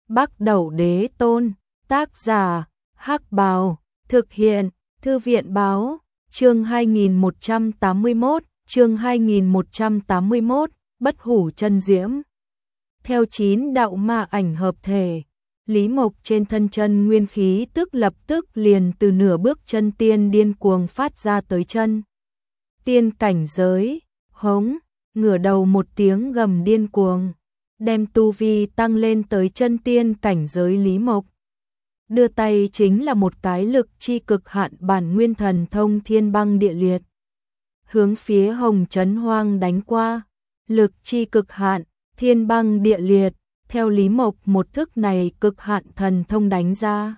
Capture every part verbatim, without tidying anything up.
Bắc Đẩu Đế Tôn, tác giả, Hắc Bào, thực hiện, Thư viện Báo, chương hai nghìn một trăm tám mươi mốt, chương hai nghìn một trăm tám mươi mốt, Bất Hủ Chân Diễm. Theo chín đạo ma ảnh hợp thể, Lý Mộc trên thân chân nguyên khí tức lập tức liền từ nửa bước chân tiên điên cuồng phát ra tới chân tiên cảnh giới, hống, ngửa đầu một tiếng gầm điên cuồng, đem tu vi tăng lên tới chân tiên cảnh giới. Lý Mộc đưa tay chính là một cái lực chi cực hạn bản nguyên thần thông thiên băng địa liệt, hướng phía Hồng Trấn Hoang đánh qua. Lực chi cực hạn, thiên băng địa liệt, theo Lý Mộc một thức này cực hạn thần thông đánh ra,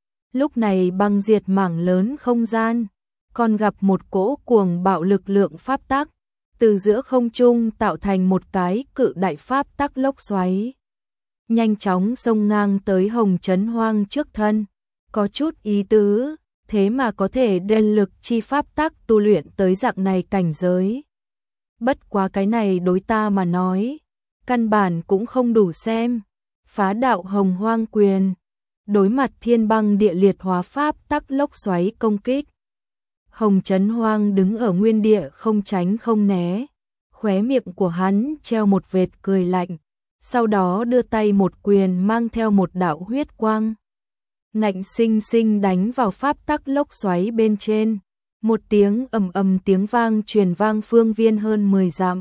lúc này băng diệt mảng lớn không gian, còn gặp một cỗ cuồng bạo lực lượng pháp tắc, từ giữa không trung tạo thành một cái cự đại pháp tắc lốc xoáy, nhanh chóng xông ngang tới Hồng Trấn Hoang trước thân. Có chút ý tứ, thế mà có thể đem lực chi pháp tắc tu luyện tới dạng này cảnh giới. Bất quá cái này đối ta mà nói, căn bản cũng không đủ xem. Phá đạo Hồng Hoang quyền, đối mặt thiên băng địa liệt hóa pháp tắc lốc xoáy công kích, Hồng Trấn Hoang đứng ở nguyên địa không tránh không né, khóe miệng của hắn treo một vệt cười lạnh, sau đó đưa tay một quyền mang theo một đạo huyết quang, ngạnh sinh sinh đánh vào pháp tắc lốc xoáy bên trên. Một tiếng ầm ầm tiếng vang truyền vang phương viên hơn mười dặm.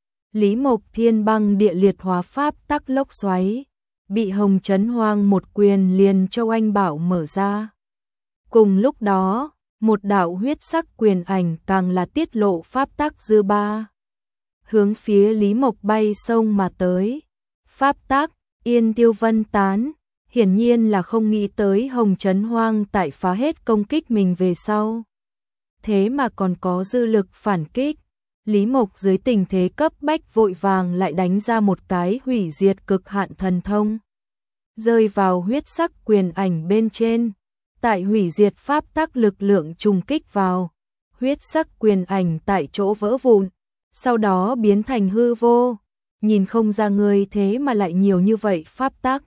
Lý Mộc thiên băng địa liệt hóa pháp tắc lốc xoáy, bị Hồng Trấn Hoang một quyền liền cho oanh bảo mở ra. Cùng lúc đó, một đạo huyết sắc quyền ảnh càng là tiết lộ pháp tắc dư ba, hướng phía Lý Mộc bay sông mà tới. Pháp tắc, Yên Tiêu Vân Tán, hiển nhiên là không nghĩ tới Hồng Trấn Hoang tại phá hết công kích mình về sau, thế mà còn có dư lực phản kích. Lý Mộc dưới tình thế cấp bách vội vàng lại đánh ra một cái hủy diệt cực hạn thần thông, rơi vào huyết sắc quyền ảnh bên trên. Tại hủy diệt pháp tắc lực lượng trùng kích vào, huyết sắc quyền ảnh tại chỗ vỡ vụn, sau đó biến thành hư vô. Nhìn không ra người thế mà lại nhiều như vậy pháp tắc,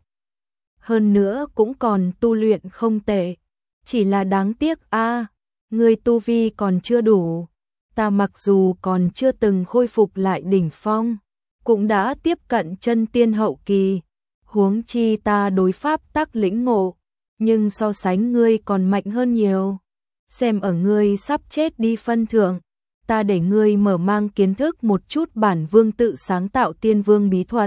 hơn nữa cũng còn tu luyện không tệ, chỉ là đáng tiếc a, à, người tu vi còn chưa đủ. Ta mặc dù còn chưa từng khôi phục lại đỉnh phong, cũng đã tiếp cận chân tiên hậu kỳ, huống chi ta đối pháp tắc lĩnh ngộ, nhưng so sánh ngươi còn mạnh hơn nhiều. Xem ở ngươi sắp chết đi phân thượng, ta để ngươi mở mang kiến thức một chút bản vương tự sáng tạo tiên vương bí thuật.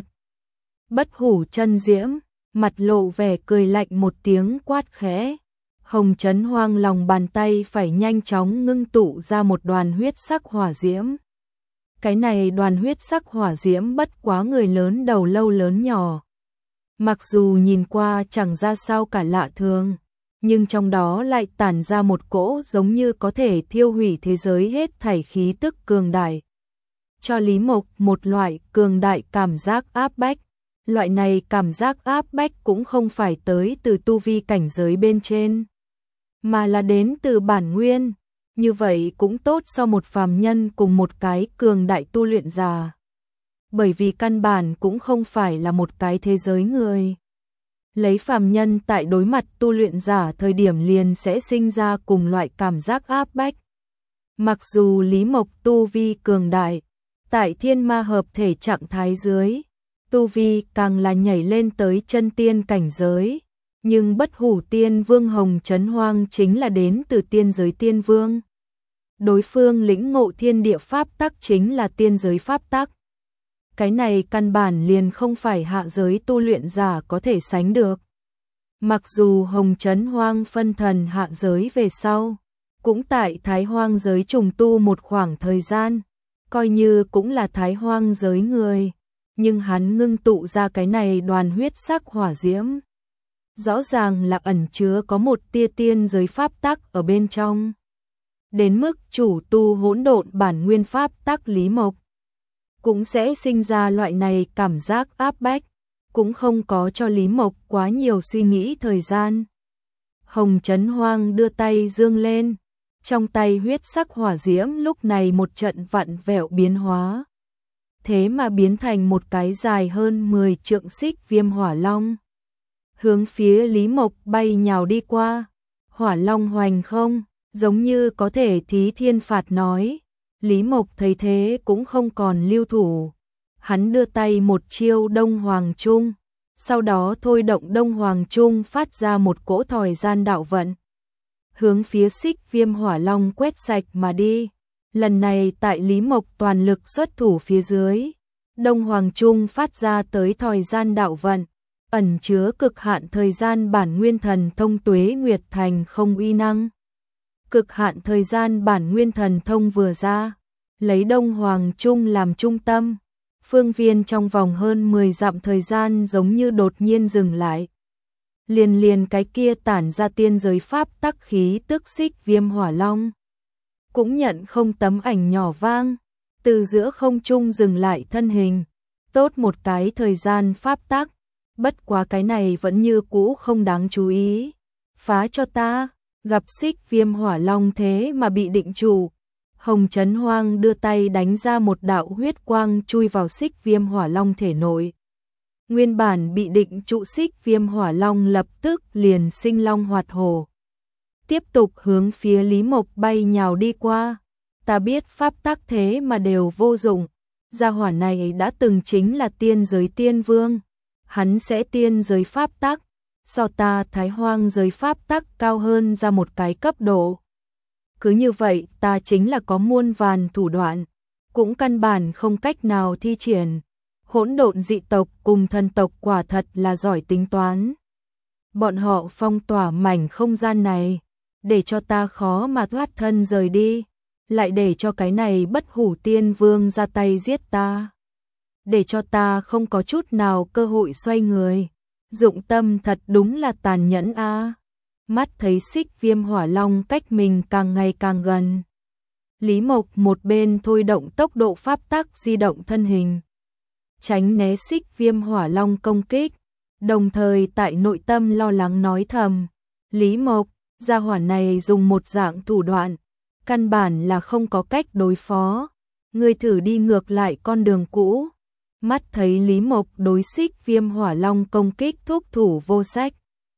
Bất Hủ Chân Diễm, mặt lộ vẻ cười lạnh một tiếng quát khẽ. Hồng Trấn Hoang lòng bàn tay phải nhanh chóng ngưng tụ ra một đoàn huyết sắc hỏa diễm. Cái này đoàn huyết sắc hỏa diễm bất quá người lớn đầu lâu lớn nhỏ, mặc dù nhìn qua chẳng ra sao cả lạ thường, nhưng trong đó lại tản ra một cỗ giống như có thể thiêu hủy thế giới hết thảy khí tức cường đại, cho Lý Mộc một loại cường đại cảm giác áp bách. Loại này cảm giác áp bách cũng không phải tới từ tu vi cảnh giới bên trên, mà là đến từ bản nguyên. Như vậy cũng tốt so một phàm nhân cùng một cái cường đại tu luyện giả, bởi vì căn bản cũng không phải là một cái thế giới người. Lấy phàm nhân tại đối mặt tu luyện giả thời điểm liền sẽ sinh ra cùng loại cảm giác áp bách. Mặc dù Lý Mộc tu vi cường đại, tại thiên ma hợp thể trạng thái dưới, tu vi càng là nhảy lên tới chân tiên cảnh giới, nhưng Bất Hủ Tiên Vương Hồng Trấn Hoang chính là đến từ tiên giới tiên vương. Đối phương lĩnh ngộ thiên địa pháp tắc chính là tiên giới pháp tắc. Cái này căn bản liền không phải hạ giới tu luyện giả có thể sánh được. Mặc dù Hồng Trấn Hoang phân thần hạ giới về sau, cũng tại Thái Hoang giới trùng tu một khoảng thời gian, coi như cũng là Thái Hoang giới người, nhưng hắn ngưng tụ ra cái này đoàn huyết sắc hỏa diễm, rõ ràng là ẩn chứa có một tia tiên giới pháp tắc ở bên trong. Đến mức chủ tu hỗn độn bản nguyên pháp tắc Lý Mộc cũng sẽ sinh ra loại này cảm giác áp bách, cũng không có cho Lý Mộc quá nhiều suy nghĩ thời gian. Hồng Trấn Hoang đưa tay dương lên, trong tay huyết sắc hỏa diễm lúc này một trận vặn vẹo biến hóa, thế mà biến thành một cái dài hơn mười trượng xích viêm hỏa long. hướng phía Lý Mộc bay nhào đi qua. Hỏa Long hoành không, giống như có thể thí thiên phạt nói. Lý Mộc thấy thế cũng không còn lưu thủ. Hắn đưa tay một chiêu Đông Hoàng Trung, sau đó thôi động Đông Hoàng Trung phát ra một cỗ thời gian đạo vận, hướng phía Xích Viêm Hỏa Long quét sạch mà đi. Lần này tại Lý Mộc toàn lực xuất thủ phía dưới, Đông Hoàng Trung phát ra tới thời gian đạo vận, ẩn chứa cực hạn thời gian bản nguyên thần thông Tuế Nguyệt Thành không uy năng. Cực hạn thời gian bản nguyên thần thông vừa ra, lấy Đông Hoàng Trung làm trung tâm, phương viên trong vòng hơn mười dặm thời gian giống như đột nhiên dừng lại. Liền liền cái kia tản ra tiên giới pháp tắc khí tức Xích Viêm Hỏa Long cũng nhận không tấm ảnh nhỏ vang, từ giữa không trung dừng lại thân hình. Tốt một cái thời gian pháp tắc, bất quá cái này vẫn như cũ không đáng chú ý. Phá cho ta, gặp Xích Viêm Hỏa Long thế mà bị định trụ. Hồng Trấn Hoang đưa tay đánh ra một đạo huyết quang chui vào Xích Viêm Hỏa Long thể nội. Nguyên bản bị định trụ Xích Viêm Hỏa Long lập tức liền sinh long hoạt hổ, tiếp tục hướng phía Lý Mộc bay nhào đi qua. Ta biết pháp tắc thế mà đều vô dụng, gia hỏa này đã từng chính là tiên giới tiên vương, hắn sẽ tiên giới pháp tắc, so ta Thái Hoang giới pháp tắc cao hơn ra một cái cấp độ. Cứ như vậy ta chính là có muôn vàn thủ đoạn, cũng căn bản không cách nào thi triển. Hỗn độn dị tộc cùng thần tộc quả thật là giỏi tính toán. Bọn họ phong tỏa mảnh không gian này, để cho ta khó mà thoát thân rời đi, lại để cho cái này bất hủ tiên vương ra tay giết ta, để cho ta không có chút nào cơ hội xoay người. Dụng tâm thật đúng là tàn nhẫn a. À. Mắt thấy Xích Viêm Hỏa Long cách mình càng ngày càng gần, Lý Mộc một bên thôi động tốc độ pháp tắc di động thân hình, tránh né Xích Viêm Hỏa Long công kích, đồng thời tại nội tâm lo lắng nói thầm: Lý Mộc, gia hỏa này dùng một dạng thủ đoạn, căn bản là không có cách đối phó, ngươi thử đi ngược lại con đường cũ. Mắt thấy Lý Mộc đối Xích Viêm Hỏa Long công kích thúc thủ vô sách,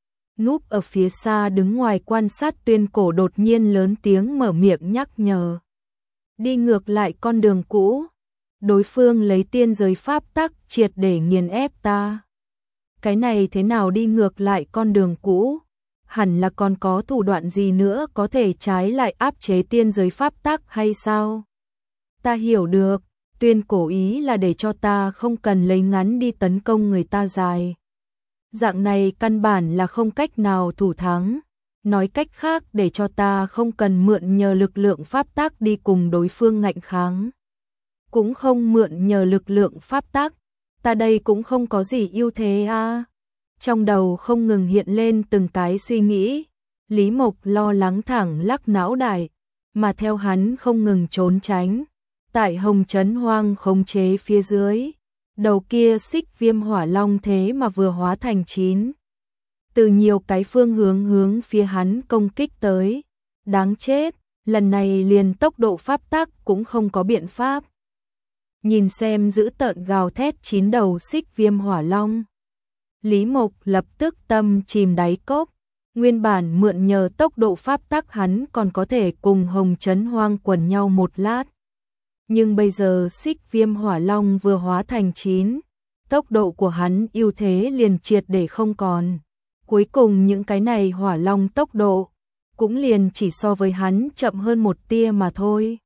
núp ở phía xa đứng ngoài quan sát Tuyên Cổ đột nhiên lớn tiếng mở miệng nhắc nhở: đi ngược lại con đường cũ, đối phương lấy tiên giới pháp tắc triệt để nghiền ép ta. Cái này thế nào đi ngược lại con đường cũ? Hẳn là còn có thủ đoạn gì nữa có thể trái lại áp chế tiên giới pháp tắc hay sao? Ta hiểu được, Tuyên Cổ ý là để cho ta không cần lấy ngắn đi tấn công người ta dài. Dạng này căn bản là không cách nào thủ thắng. Nói cách khác để cho ta không cần mượn nhờ lực lượng pháp tắc đi cùng đối phương ngạnh kháng. Cũng không mượn nhờ lực lượng pháp tắc, ta đây cũng không có gì ưu thế a. À. Trong đầu không ngừng hiện lên từng cái suy nghĩ, Lý Mộc lo lắng thẳng lắc não đại, mà theo hắn không ngừng trốn tránh. Tại Hồng Trấn Hoang khống chế phía dưới, đầu kia Xích Viêm Hỏa Long thế mà vừa hóa thành chín. Từ nhiều cái phương hướng hướng phía hắn công kích tới. Đáng chết, lần này liền tốc độ pháp tắc cũng không có biện pháp. Nhìn xem giữ tợn gào thét chín đầu Xích Viêm Hỏa Long, Lý Mộc lập tức tâm chìm đáy cốc. Nguyên bản mượn nhờ tốc độ pháp tắc hắn còn có thể cùng Hồng Trấn Hoang quần nhau một lát. Nhưng bây giờ Xích Viêm Hỏa Long vừa hóa thành chín, tốc độ của hắn ưu thế liền triệt để không còn. Cuối cùng những cái này Hỏa Long tốc độ cũng liền chỉ so với hắn chậm hơn một tia mà thôi.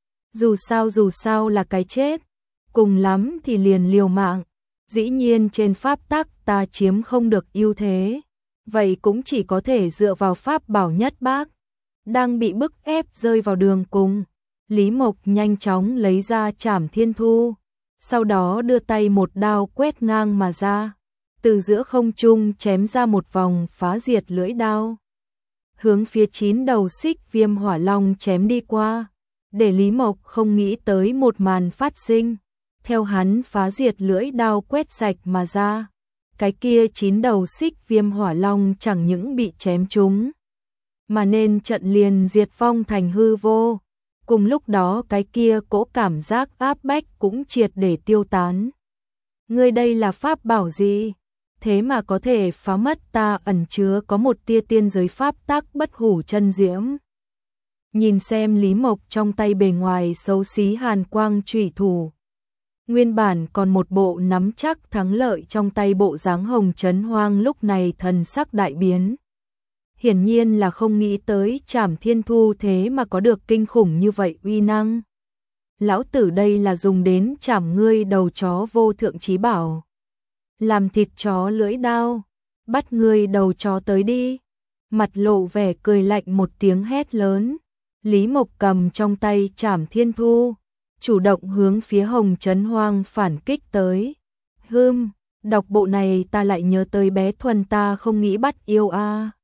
Dù sao dù sao là cái chết, cùng lắm thì liền liều mạng. Dĩ nhiên trên pháp tắc ta chiếm không được ưu thế, vậy cũng chỉ có thể dựa vào pháp bảo nhất bác. Đang bị bức ép rơi vào đường cùng, Lý Mộc nhanh chóng lấy ra Trảm Thiên Thu, sau đó đưa tay một đao quét ngang mà ra, từ giữa không trung chém ra một vòng phá diệt lưỡi đao, hướng phía chín đầu Xích Viêm Hỏa Long chém đi qua, để Lý Mộc không nghĩ tới một màn phát sinh. Theo hắn phá diệt lưỡi đao quét sạch mà ra, cái kia chín đầu Xích Viêm Hỏa Long chẳng những bị chém trúng, mà nên trận liền diệt vong thành hư vô. Cùng lúc đó cái kia cỗ cảm giác áp bách cũng triệt để tiêu tán. Ngươi đây là pháp bảo gì? thế mà có thể phá mất ta ẩn chứa có một tia tiên giới pháp tắc bất hủ chân diễm. Nhìn xem Lý Mộc trong tay bề ngoài xấu xí hàn quang chủy thủ. Nguyên bản còn một bộ nắm chắc thắng lợi trong tay bộ dáng Hồng Trấn Hoang lúc này thần sắc đại biến. Hiển nhiên là không nghĩ tới Trảm Thiên Thu thế mà có được kinh khủng như vậy uy năng. Lão tử đây là dùng đến chảm ngươi đầu chó vô thượng chí bảo. Làm thịt chó lưỡi đao, bắt ngươi đầu chó tới đi. Mặt lộ vẻ cười lạnh một tiếng hét lớn. Lý Mộc cầm trong tay Trảm Thiên Thu, chủ động hướng phía Hồng Trấn Hoang phản kích tới. Hừm, đọc bộ này ta lại nhớ tới bé Thuần ta không nghĩ bắt yêu a.